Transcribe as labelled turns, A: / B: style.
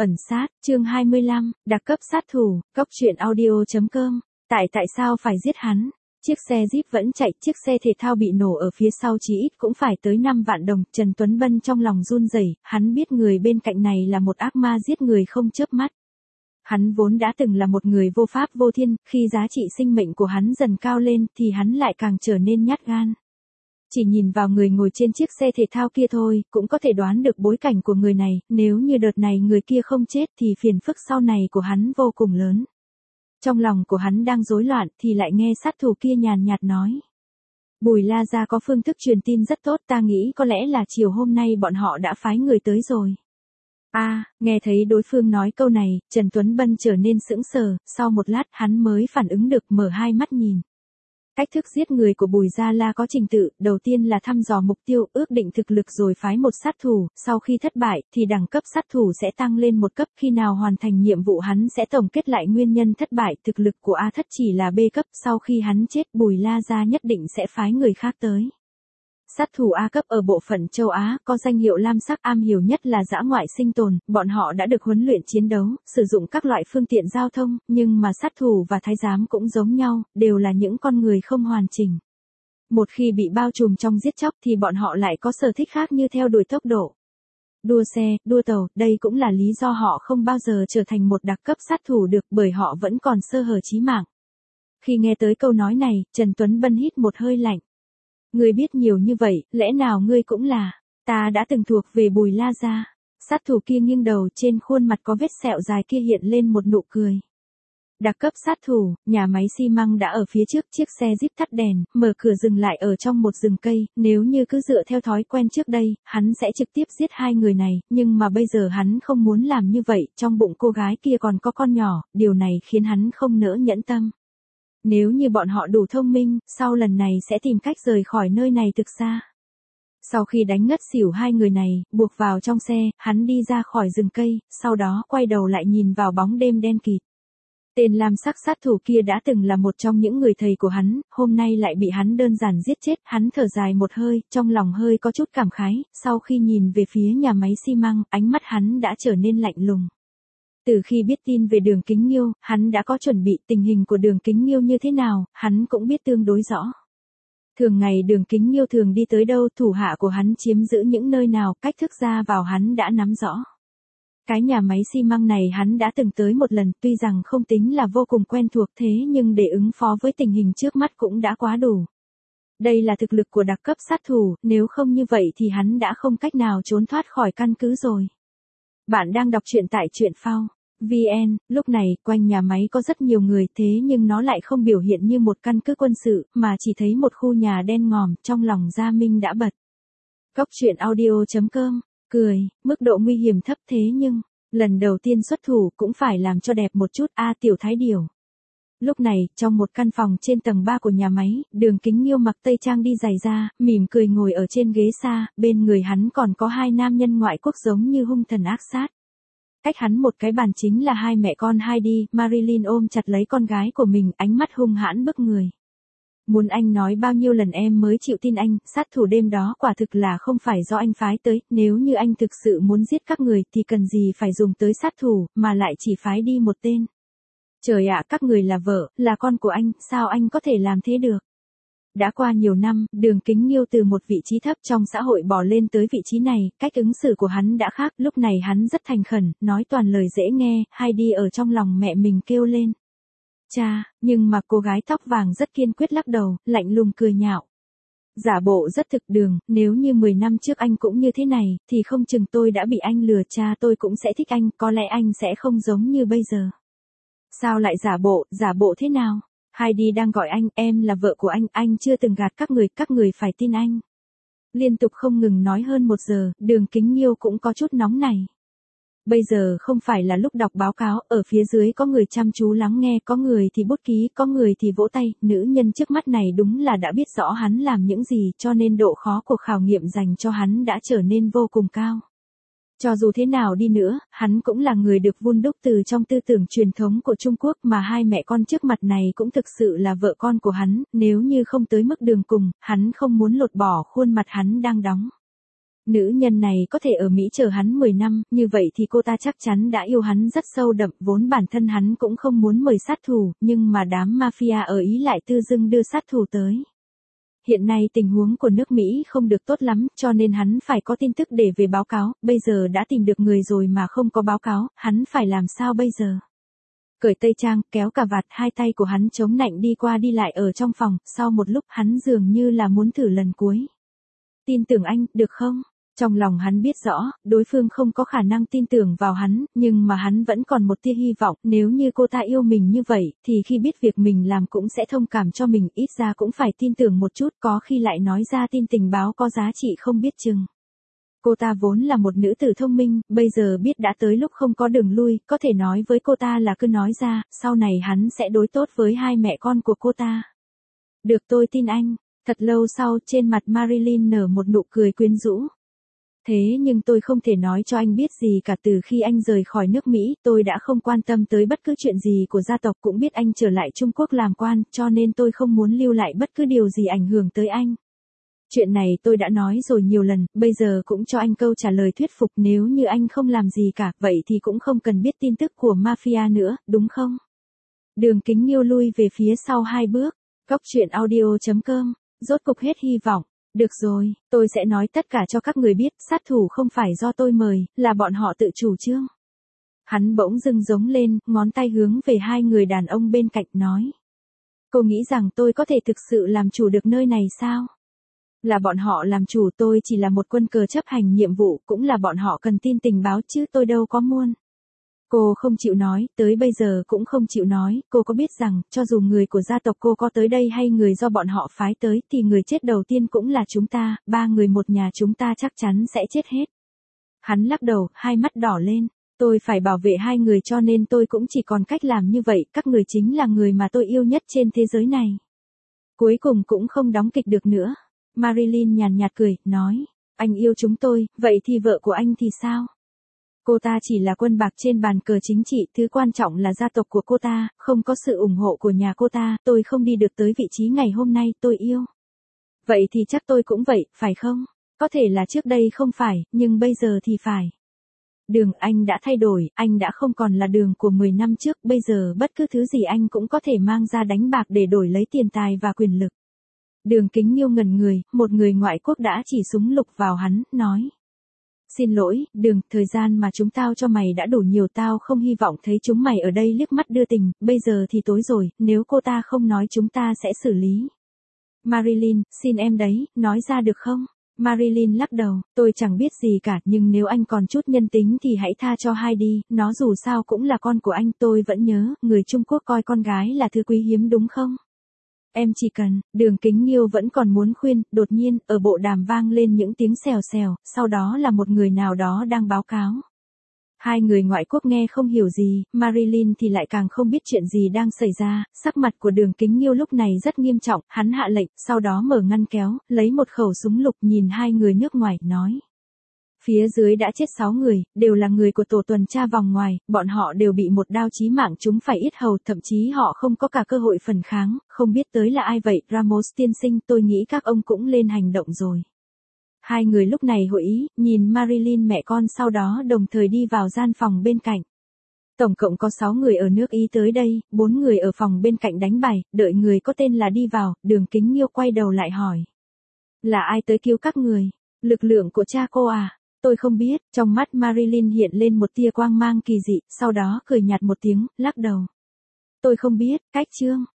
A: Ẩn sát, chương 25, đặc cấp sát thủ, góc truyện audio.com. Tại sao phải giết hắn? Chiếc xe Jeep vẫn chạy, chiếc xe thể thao bị nổ ở phía sau chí ít cũng phải tới 5 vạn đồng. Trần Tuấn Bân trong lòng run rẩy, hắn biết người bên cạnh này là một ác ma giết người không chớp mắt. Hắn vốn đã từng là một người vô pháp vô thiên, khi giá trị sinh mệnh của hắn dần cao lên thì hắn lại càng trở nên nhát gan. Chỉ nhìn vào người ngồi trên chiếc xe thể thao kia thôi, cũng có thể đoán được bối cảnh của người này, nếu như đợt này người kia không chết thì phiền phức sau này của hắn vô cùng lớn. Trong lòng của hắn đang rối loạn thì lại nghe sát thủ kia nhàn nhạt nói. Bùi La Gia có phương thức truyền tin rất tốt, ta nghĩ có lẽ là chiều hôm nay bọn họ đã phái người tới rồi. Nghe thấy đối phương nói câu này, Trần Tuấn Bân trở nên sững sờ, sau một lát hắn mới phản ứng được, mở hai mắt nhìn. Cách thức giết người của Bùi Gia La có trình tự, đầu tiên là thăm dò mục tiêu, ước định thực lực rồi phái một sát thủ, sau khi thất bại thì đẳng cấp sát thủ sẽ tăng lên một cấp, khi nào hoàn thành nhiệm vụ hắn sẽ tổng kết lại nguyên nhân thất bại, thực lực của A Thất chỉ là B cấp, sau khi hắn chết Bùi La Gia nhất định sẽ phái người khác tới. Sát thủ A cấp ở bộ phận châu Á, có danh hiệu lam sắc, am hiểu nhất là dã ngoại sinh tồn, bọn họ đã được huấn luyện chiến đấu, sử dụng các loại phương tiện giao thông, nhưng mà sát thủ và thái giám cũng giống nhau, đều là những con người không hoàn chỉnh. Một khi bị bao trùm trong giết chóc thì bọn họ lại có sở thích khác như theo đuổi tốc độ, đua xe, đua tàu, đây cũng là lý do họ không bao giờ trở thành một đặc cấp sát thủ được, bởi họ vẫn còn sơ hở chí mạng. Khi nghe tới câu nói này, Trần Tuấn Bân hít một hơi lạnh. Ngươi biết nhiều như vậy, lẽ nào ngươi cũng là? Ta đã từng thuộc về Bùi La Gia. Sát thủ kia nghiêng đầu, trên khuôn mặt có vết sẹo dài kia hiện lên một nụ cười. Đặc cấp sát thủ, nhà máy xi măng đã ở phía trước, chiếc xe Jeep tắt đèn, mở cửa dừng lại ở trong một rừng cây, nếu như cứ dựa theo thói quen trước đây, hắn sẽ trực tiếp giết hai người này, nhưng mà bây giờ hắn không muốn làm như vậy, trong bụng cô gái kia còn có con nhỏ, điều này khiến hắn không nỡ nhẫn tâm. Nếu như bọn họ đủ thông minh, sau lần này sẽ tìm cách rời khỏi nơi này thực xa. Sau khi đánh ngất xỉu hai người này, buộc vào trong xe, hắn đi ra khỏi rừng cây, sau đó quay đầu lại nhìn vào bóng đêm đen kịt. Tên lam sắc sát thủ kia đã từng là một trong những người thầy của hắn, hôm nay lại bị hắn đơn giản giết chết, hắn thở dài một hơi, trong lòng hơi có chút cảm khái, sau khi nhìn về phía nhà máy xi măng, ánh mắt hắn đã trở nên lạnh lùng. Từ khi biết tin về Đường Kính Nghiêu, hắn đã có chuẩn bị, tình hình của Đường Kính Nghiêu như thế nào, hắn cũng biết tương đối rõ. Thường ngày Đường Kính Nghiêu thường đi tới đâu, thủ hạ của hắn chiếm giữ những nơi nào, cách thức ra vào hắn đã nắm rõ. Cái nhà máy xi măng này hắn đã từng tới một lần, tuy rằng không tính là vô cùng quen thuộc thế nhưng để ứng phó với tình hình trước mắt cũng đã quá đủ. Đây là thực lực của đặc cấp sát thủ, nếu không như vậy thì hắn đã không cách nào trốn thoát khỏi căn cứ rồi. Bạn đang đọc truyện tại truyện phao.vn, lúc này, quanh nhà máy có rất nhiều người thế nhưng nó lại không biểu hiện như một căn cứ quân sự, mà chỉ thấy một khu nhà đen ngòm, trong lòng Gia Minh đã bật. Góc truyện audio.com, cười, mức độ nguy hiểm thấp thế nhưng, lần đầu tiên xuất thủ cũng phải làm cho đẹp một chút, Tiểu Thái Điểu. Lúc này, trong một căn phòng trên tầng 3 của nhà máy, Đường Kính Nghiêu mặc tây trang đi giày da, mỉm cười ngồi ở trên ghế xa, bên người hắn còn có hai nam nhân ngoại quốc giống như hung thần ác sát. Cách hắn một cái bàn chính là hai mẹ con Heidi, Marilyn ôm chặt lấy con gái của mình, ánh mắt hung hãn bức người. Muốn anh nói bao nhiêu lần em mới chịu tin anh, sát thủ đêm đó quả thực là không phải do anh phái tới, nếu như anh thực sự muốn giết các người thì cần gì phải dùng tới sát thủ, mà lại chỉ phái đi một tên. Trời ạ, các người là vợ, là con của anh, sao anh có thể làm thế được? Đã qua nhiều năm, Đường Kính Nghiêu từ một vị trí thấp trong xã hội bò lên tới vị trí này, cách ứng xử của hắn đã khác, lúc này hắn rất thành khẩn, nói toàn lời dễ nghe, Heidi ở trong lòng mẹ mình kêu lên. Cha, nhưng mà cô gái tóc vàng rất kiên quyết lắc đầu, lạnh lùng cười nhạo. Giả bộ rất thực Đường, nếu như 10 năm trước anh cũng như thế này, thì không chừng tôi đã bị anh lừa, cha tôi cũng sẽ thích anh, có lẽ anh sẽ không giống như bây giờ. Sao lại giả bộ thế nào? Heidi đang gọi anh, em là vợ của anh chưa từng gạt các người phải tin anh. Liên tục không ngừng nói hơn 1 giờ, Đường Kính Nghiêu cũng có chút nóng này. Bây giờ không phải là lúc đọc báo cáo, ở phía dưới có người chăm chú lắng nghe, có người thì bút ký, có người thì vỗ tay, nữ nhân trước mắt này đúng là đã biết rõ hắn làm những gì, cho nên độ khó của khảo nghiệm dành cho hắn đã trở nên vô cùng cao. Cho dù thế nào đi nữa, hắn cũng là người được vun đúc từ trong tư tưởng truyền thống của Trung Quốc, mà hai mẹ con trước mặt này cũng thực sự là vợ con của hắn, nếu như không tới mức đường cùng, hắn không muốn lột bỏ khuôn mặt hắn đang đóng. Nữ nhân này có thể ở Mỹ chờ hắn 10 năm, như vậy thì cô ta chắc chắn đã yêu hắn rất sâu đậm, vốn bản thân hắn cũng không muốn mời sát thủ, nhưng mà đám mafia ở Ý lại tự dưng đưa sát thủ tới. Hiện nay tình huống của nước Mỹ không được tốt lắm, cho nên hắn phải có tin tức để về báo cáo, bây giờ đã tìm được người rồi mà không có báo cáo, hắn phải làm sao bây giờ? Cởi tây trang, kéo cà vạt, hai tay của hắn chống nạnh đi qua đi lại ở trong phòng, sau một lúc hắn dường như là muốn thử lần cuối. Tin tưởng anh, được không? Trong lòng hắn biết rõ, đối phương không có khả năng tin tưởng vào hắn, nhưng mà hắn vẫn còn một tia hy vọng, nếu như cô ta yêu mình như vậy, thì khi biết việc mình làm cũng sẽ thông cảm cho mình, ít ra cũng phải tin tưởng một chút, có khi lại nói ra tin tình báo có giá trị không biết chừng. Cô ta vốn là một nữ tử thông minh, bây giờ biết đã tới lúc không có đường lui, có thể nói với cô ta là cứ nói ra, sau này hắn sẽ đối tốt với hai mẹ con của cô ta. Được, tôi tin anh. Thật lâu sau, trên mặt Marilyn nở một nụ cười quyến rũ. Thế nhưng tôi không thể nói cho anh biết gì cả, từ khi anh rời khỏi nước Mỹ, tôi đã không quan tâm tới bất cứ chuyện gì của gia tộc, cũng biết anh trở lại Trung Quốc làm quan, cho nên tôi không muốn lưu lại bất cứ điều gì ảnh hưởng tới anh. Chuyện này tôi đã nói rồi nhiều lần, bây giờ cũng cho anh câu trả lời thuyết phục, nếu như anh không làm gì cả, vậy thì cũng không cần biết tin tức của mafia nữa, đúng không? Đường Kính Nghiêu lui về phía sau 2 bước. Cóc truyện audio.com, rốt cục hết hy vọng. Được rồi, tôi sẽ nói tất cả cho các người biết, sát thủ không phải do tôi mời, là bọn họ tự chủ trương. Hắn bỗng dưng giống lên, ngón tay hướng về hai người đàn ông bên cạnh nói. Cô nghĩ rằng tôi có thể thực sự làm chủ được nơi này sao? Là bọn họ làm chủ, tôi chỉ là một quân cờ chấp hành nhiệm vụ, cũng là bọn họ cần tin tình báo chứ tôi đâu có muốn. Cô không chịu nói, tới bây giờ cũng không chịu nói, cô có biết rằng, cho dù người của gia tộc cô có tới đây hay người do bọn họ phái tới, thì người chết đầu tiên cũng là chúng ta, 3 người một nhà chúng ta chắc chắn sẽ chết hết. Hắn lắc đầu, hai mắt đỏ lên, tôi phải bảo vệ hai người cho nên tôi cũng chỉ còn cách làm như vậy, các người chính là người mà tôi yêu nhất trên thế giới này. Cuối cùng cũng không đóng kịch được nữa. Marilyn nhàn nhạt cười, nói, anh yêu chúng tôi, vậy thì vợ của anh thì sao? Cô ta chỉ là quân bạc trên bàn cờ chính trị, thứ quan trọng là gia tộc của cô ta, không có sự ủng hộ của nhà cô ta, tôi không đi được tới vị trí ngày hôm nay, tôi yêu. Vậy thì chắc tôi cũng vậy, phải không? Có thể là trước đây không phải, nhưng bây giờ thì phải. Đường anh đã thay đổi, anh đã không còn là đường của 10 năm trước, bây giờ bất cứ thứ gì anh cũng có thể mang ra đánh bạc để đổi lấy tiền tài và quyền lực. Đường Kính Nghiêu ngẩn người, một người ngoại quốc đã chỉ súng lục vào hắn, nói. Xin lỗi, Đường, thời gian mà chúng tao cho mày đã đủ nhiều, tao không hy vọng thấy chúng mày ở đây liếc mắt đưa tình, bây giờ thì tối rồi, nếu cô ta không nói chúng ta sẽ xử lý. Marilyn, xin em đấy, nói ra được không? Marilyn lắc đầu, tôi chẳng biết gì cả, nhưng nếu anh còn chút nhân tính thì hãy tha cho hai đi, nó dù sao cũng là con của anh, tôi vẫn nhớ, người Trung Quốc coi con gái là thứ quý hiếm đúng không? Em chỉ cần, Đường Kính Nghiêu vẫn còn muốn khuyên, đột nhiên, ở bộ đàm vang lên những tiếng xèo xèo, sau đó là một người nào đó đang báo cáo. Hai người ngoại quốc nghe không hiểu gì, Marilyn thì lại càng không biết chuyện gì đang xảy ra, sắc mặt của Đường Kính Nghiêu lúc này rất nghiêm trọng, hắn hạ lệnh, sau đó mở ngăn kéo, lấy một khẩu súng lục nhìn hai người nước ngoài, nói. Phía dưới đã chết 6 người, đều là người của tổ tuần tra vòng ngoài, bọn họ đều bị một đao chí mạng trúng phải yết hầu, thậm chí họ không có cả cơ hội phản kháng, không biết tới là ai vậy, Ramos tiên sinh, tôi nghĩ các ông cũng lên hành động rồi. Hai người lúc này hội ý, nhìn Marilyn mẹ con, sau đó đồng thời đi vào gian phòng bên cạnh. Tổng cộng có 6 người ở nước Ý tới đây, 4 người ở phòng bên cạnh đánh bài, đợi người có tên là đi vào, Đường Kính Nghiêu quay đầu lại hỏi. Là ai tới cứu các người? Lực lượng của cha cô à? Tôi không biết, trong mắt Marilyn hiện lên một tia quang mang kỳ dị, sau đó cười nhạt một tiếng, lắc đầu. Tôi không biết, cách chương.